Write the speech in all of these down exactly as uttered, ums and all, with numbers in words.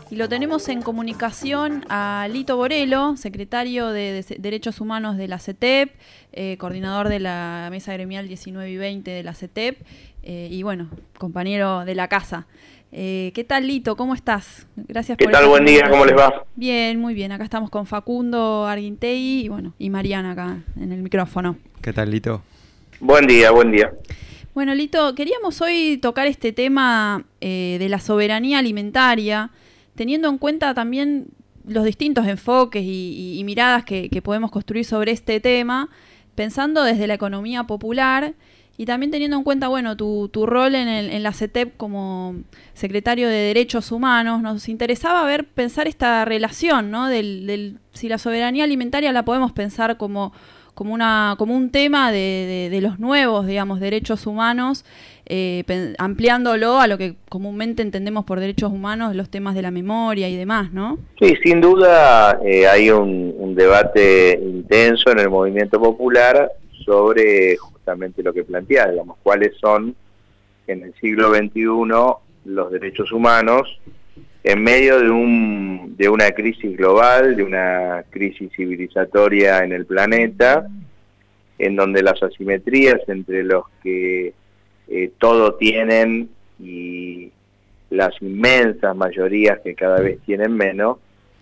Y lo tenemos en comunicación a Lito Borello, secretario de, de Derechos Humanos de la CETEP, eh, coordinador de la Mesa Gremial diecinueve y veinte de la CETEP, eh, y bueno, compañero de la casa. Eh, ¿Qué tal, Lito? ¿Cómo estás? Gracias ¿Qué por tal? Buen día, ¿cómo les va? Bien, muy bien. Acá estamos con Facundo Arguintegui y bueno, y Mariana acá en el micrófono. ¿Qué tal, Lito? Buen día, buen día. Bueno, Lito, queríamos hoy tocar este tema eh, de la soberanía alimentaria, teniendo en cuenta también los distintos enfoques y, y, y miradas que, que podemos construir sobre este tema, pensando desde la economía popular y también teniendo en cuenta, bueno, tu, tu rol en, el, en la CETEP como secretario de Derechos Humanos. Nos interesaba ver, pensar esta relación, ¿no? Del, del, si la soberanía alimentaria la podemos pensar como, como, una, como un tema de, de, de los nuevos, digamos, derechos humanos, eh, ampliándolo a lo que comúnmente entendemos por derechos humanos, los temas de la memoria y demás, ¿no? Sí, sin duda eh, hay un, un debate intenso en el movimiento popular sobre justamente lo que plantea, digamos, cuáles son en el siglo veintiuno los derechos humanos en medio de, un, de una crisis global, de una crisis civilizatoria en el planeta, en donde las asimetrías entre los que eh, todo tienen y las inmensas mayorías que cada vez tienen menos,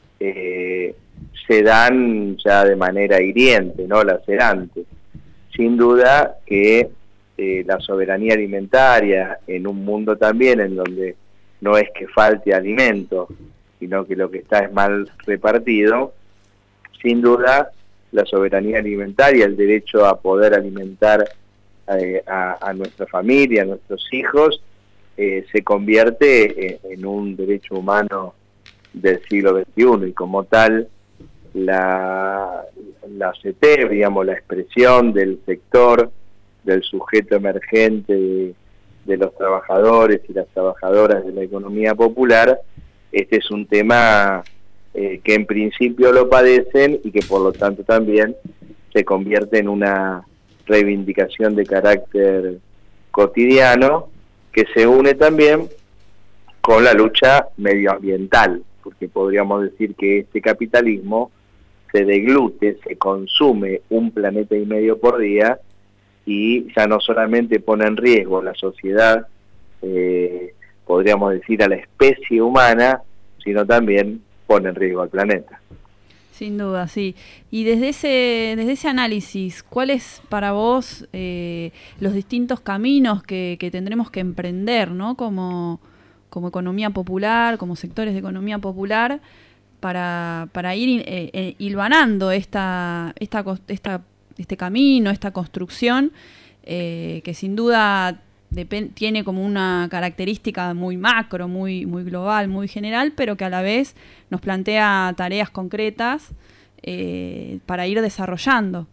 eh, se dan ya de manera hiriente, no lacerante. Sin duda que eh, la soberanía alimentaria en un mundo también en donde no es que falte alimento, sino que lo que está es mal repartido, sin duda la soberanía alimentaria, el derecho a poder alimentar eh, a, a nuestra familia, a nuestros hijos, eh, se convierte en, en un derecho humano del siglo veintiuno y como tal la, la CETEP, digamos, la expresión del sector, del sujeto emergente de, de los trabajadores y las trabajadoras de la economía popular, este es un tema eh, que en principio lo padecen y que por lo tanto también se convierte en una reivindicación de carácter cotidiano que se une también con la lucha medioambiental, porque podríamos decir que este capitalismo se deglute, se consume un planeta y medio por día y ya no solamente pone en riesgo la sociedad, eh, podríamos decir a la especie humana, sino también pone en riesgo al planeta. Sin duda, sí. Y desde ese, desde ese análisis, ¿cuáles para vos eh, los distintos caminos que, que tendremos que emprender, ¿no? como, como economía popular, como sectores de economía popular, para, para ir eh, eh, hilvanando esta, esta, esta, este camino, esta construcción, eh, que sin duda tiene como una característica muy macro, muy, muy global, muy general, pero que a la vez nos plantea tareas concretas eh, para ir desarrollando?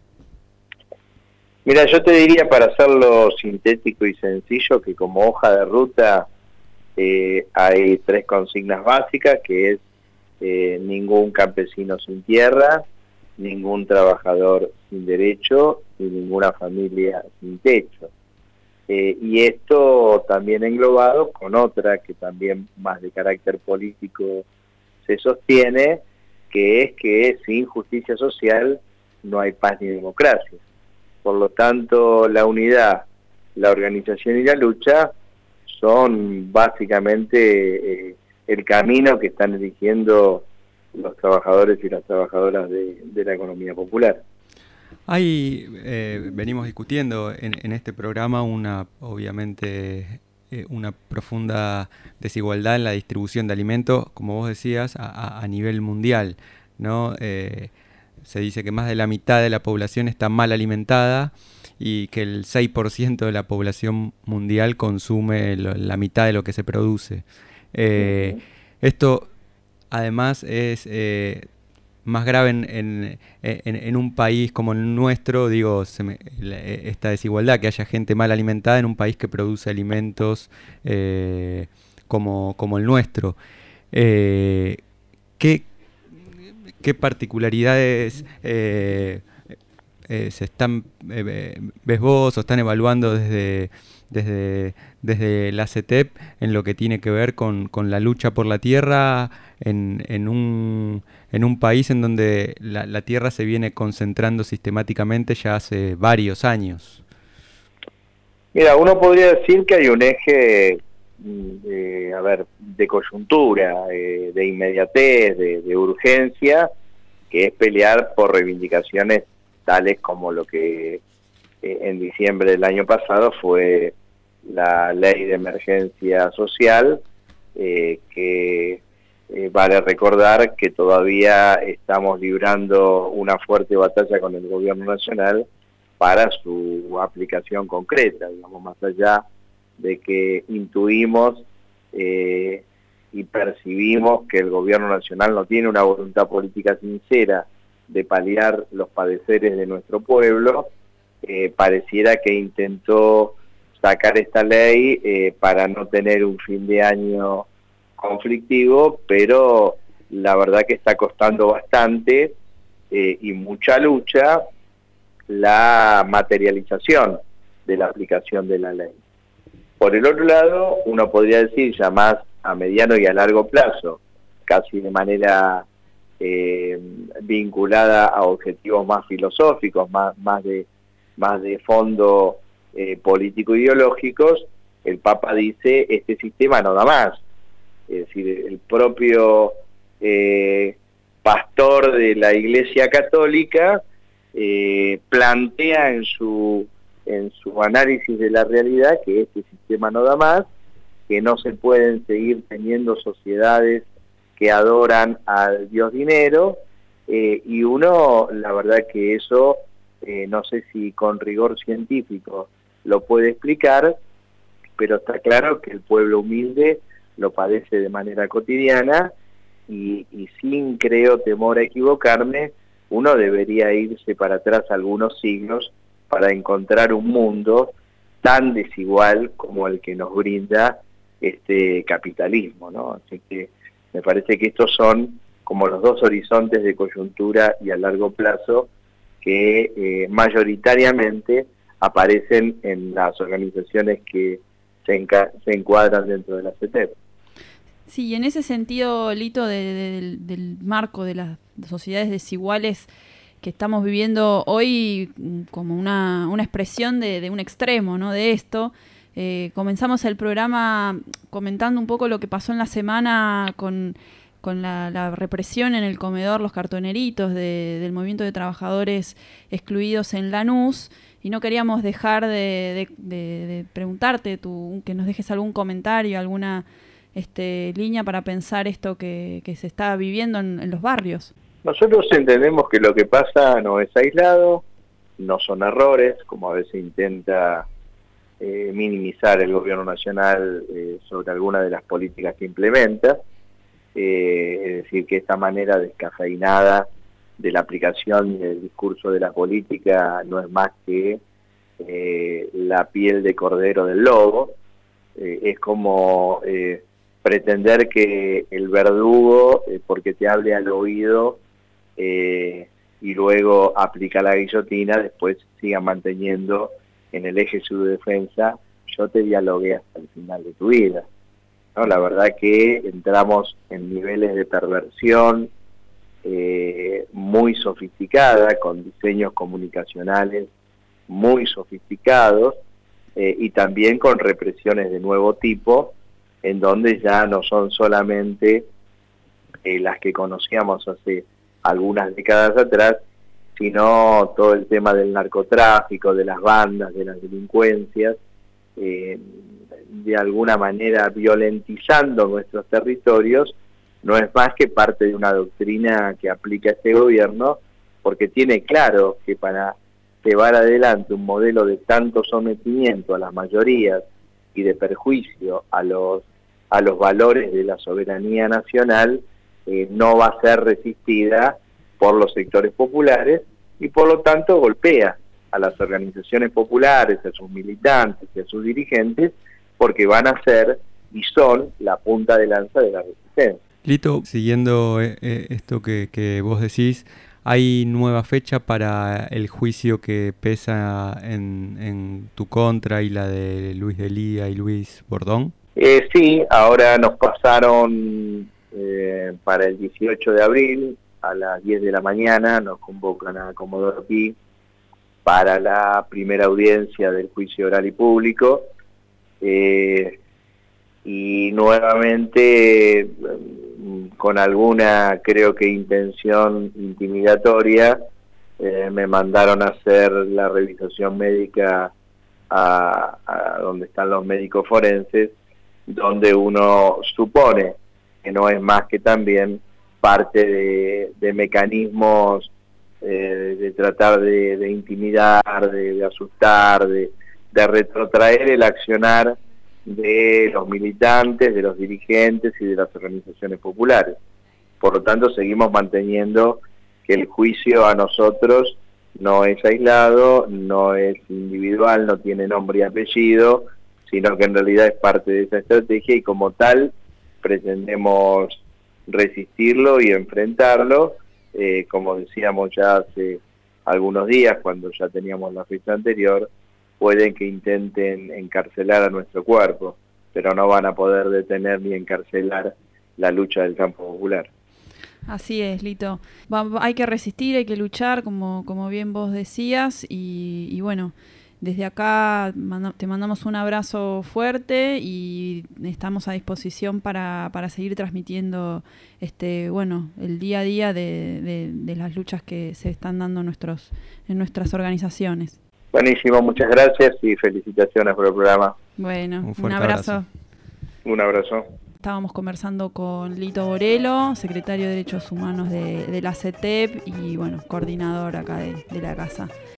Mira, yo te diría, para hacerlo sintético y sencillo, que como hoja de ruta eh, hay tres consignas básicas, que es eh, ningún campesino sin tierra, ningún trabajador sin derecho y ninguna familia sin techo. Eh, y esto también englobado con otra que también más de carácter político se sostiene, que es que sin justicia social no hay paz ni democracia. Por lo tanto, la unidad, la organización y la lucha son básicamente eh, el camino que están eligiendo los trabajadores y las trabajadoras de, de la economía popular. Hay, eh, venimos discutiendo en, en este programa una, obviamente, eh, una profunda desigualdad en la distribución de alimentos, como vos decías, a, a, a nivel mundial, ¿no? Eh, se dice que más de la mitad de la población está mal alimentada y que el seis por ciento de la población mundial consume lo, la mitad de lo que se produce. Eh, uh-huh. Esto, además, es... Eh, más grave en, en, en, en un país como el nuestro, digo, se me, esta desigualdad, que haya gente mal alimentada en un país que produce alimentos eh, como, como el nuestro. Eh, ¿qué, ¿Qué particularidades eh, eh, se están eh, ves vos o están evaluando desde, desde, desde la CETEP en lo que tiene que ver con, con la lucha por la tierra en, en, un, en un país en donde la, la tierra se viene concentrando sistemáticamente ya hace varios años. Mira, uno podría decir que hay un eje, eh, a ver, de coyuntura, eh, de inmediatez, de, de urgencia, que es pelear por reivindicaciones tales como lo que eh, en diciembre del año pasado fue la ley de emergencia social, eh, que eh, vale recordar que todavía estamos librando una fuerte batalla con el gobierno nacional para su aplicación concreta, digamos, más allá de que intuimos eh, y percibimos que el gobierno nacional no tiene una voluntad política sincera de paliar los padeceres de nuestro pueblo, eh, pareciera que intentó sacar esta ley eh, para no tener un fin de año conflictivo, pero la verdad que está costando bastante eh, y mucha lucha la materialización de la aplicación de la ley. Por el otro lado, uno podría decir ya más a mediano y a largo plazo, casi de manera eh, vinculada a objetivos más filosóficos, más, más, de, más de fondo eh, político-ideológicos, el Papa dice, este sistema no da más. Es decir, el propio eh, pastor de la Iglesia Católica eh, plantea en su, en su análisis de la realidad que este sistema no da más, que no se pueden seguir teniendo sociedades que adoran al Dios dinero, eh, y uno, la verdad que eso, eh, no sé si con rigor científico lo puede explicar, pero está claro que el pueblo humilde lo padece de manera cotidiana y, y sin, creo, temor a equivocarme, uno debería irse para atrás algunos siglos para encontrar un mundo tan desigual como el que nos brinda este capitalismo, ¿no? Así que me parece que estos son como los dos horizontes de coyuntura y a largo plazo que eh, mayoritariamente aparecen en las organizaciones que se, enca se encuadran dentro de la C E T E P. Sí, y en ese sentido, Lito, de, de, del, del marco de las sociedades desiguales que estamos viviendo hoy como una, una expresión de, de un extremo, ¿no? De esto, eh, comenzamos el programa comentando un poco lo que pasó en la semana con, con la, la represión en el comedor Los Cartoneritos de, del movimiento de trabajadores excluidos en Lanús, y no queríamos dejar de, de, de, de preguntarte, tú, que nos dejes algún comentario, alguna este, línea para pensar esto que, que se está viviendo en, en los barrios. Nosotros entendemos que lo que pasa no es aislado, no son errores, como a veces intenta eh, minimizar el gobierno nacional eh, sobre alguna de las políticas que implementa, eh, es decir, que esta manera descafeinada de la aplicación del discurso de la política no es más que eh, la piel de cordero del lobo, eh, es como eh, pretender que el verdugo, eh, porque te hable al oído, Eh, y luego aplica la guillotina, después siga manteniendo en el eje su defensa, yo te dialogué hasta el final de tu vida, ¿no? La verdad que entramos en niveles de perversión eh, muy sofisticada, con diseños comunicacionales muy sofisticados, eh, y también con represiones de nuevo tipo, en donde ya no son solamente eh, las que conocíamos hace algunas décadas atrás, sino todo el tema del narcotráfico, de las bandas, de las delincuencias, eh, de alguna manera violentizando nuestros territorios, no es más que parte de una doctrina que aplica este gobierno, porque tiene claro que para llevar adelante un modelo de tanto sometimiento a las mayorías y de perjuicio a los, a los valores de la soberanía nacional, Eh, no va a ser resistida por los sectores populares y por lo tanto golpea a las organizaciones populares, a sus militantes y a sus dirigentes, porque van a ser y son la punta de lanza de la resistencia. Lito, siguiendo eh, esto que, que vos decís, ¿hay nueva fecha para el juicio que pesa en, en tu contra y la de Luis Delía y Luis Bordón? Eh, sí, ahora nos pasaron eh, para el dieciocho de abril a las diez de la mañana nos convocan a Comodoro Pi para la primera audiencia del juicio oral y público, eh, y nuevamente con alguna, creo que intención intimidatoria, eh, me mandaron a hacer la revisación médica a, a donde están los médicos forenses, donde uno supone que no es más que también parte de, de mecanismos eh, de tratar de, de intimidar, de, de asustar, de, de retrotraer el accionar de los militantes, de los dirigentes y de las organizaciones populares. Por lo tanto, seguimos manteniendo que el juicio a nosotros no es aislado, no es individual, no tiene nombre y apellido, sino que en realidad es parte de esa estrategia y como tal pretendemos resistirlo y enfrentarlo, eh, como decíamos ya hace algunos días, cuando ya teníamos la fecha anterior, pueden que intenten encarcelar a nuestro cuerpo, pero no van a poder detener ni encarcelar la lucha del campo popular. Así es, Lito. Va, hay que resistir, hay que luchar, como, como bien vos decías, y, y bueno, desde acá manda, te mandamos un abrazo fuerte y estamos a disposición para, para seguir transmitiendo este, bueno, el día a día de, de, de las luchas que se están dando en, nuestros, en nuestras organizaciones. Buenísimo, muchas gracias y felicitaciones por el programa. Bueno, un, un abrazo. abrazo. Un abrazo. Estábamos conversando con Lito Borelo, secretario de Derechos Humanos de, de la C E T E P y bueno, coordinador acá de, de la casa.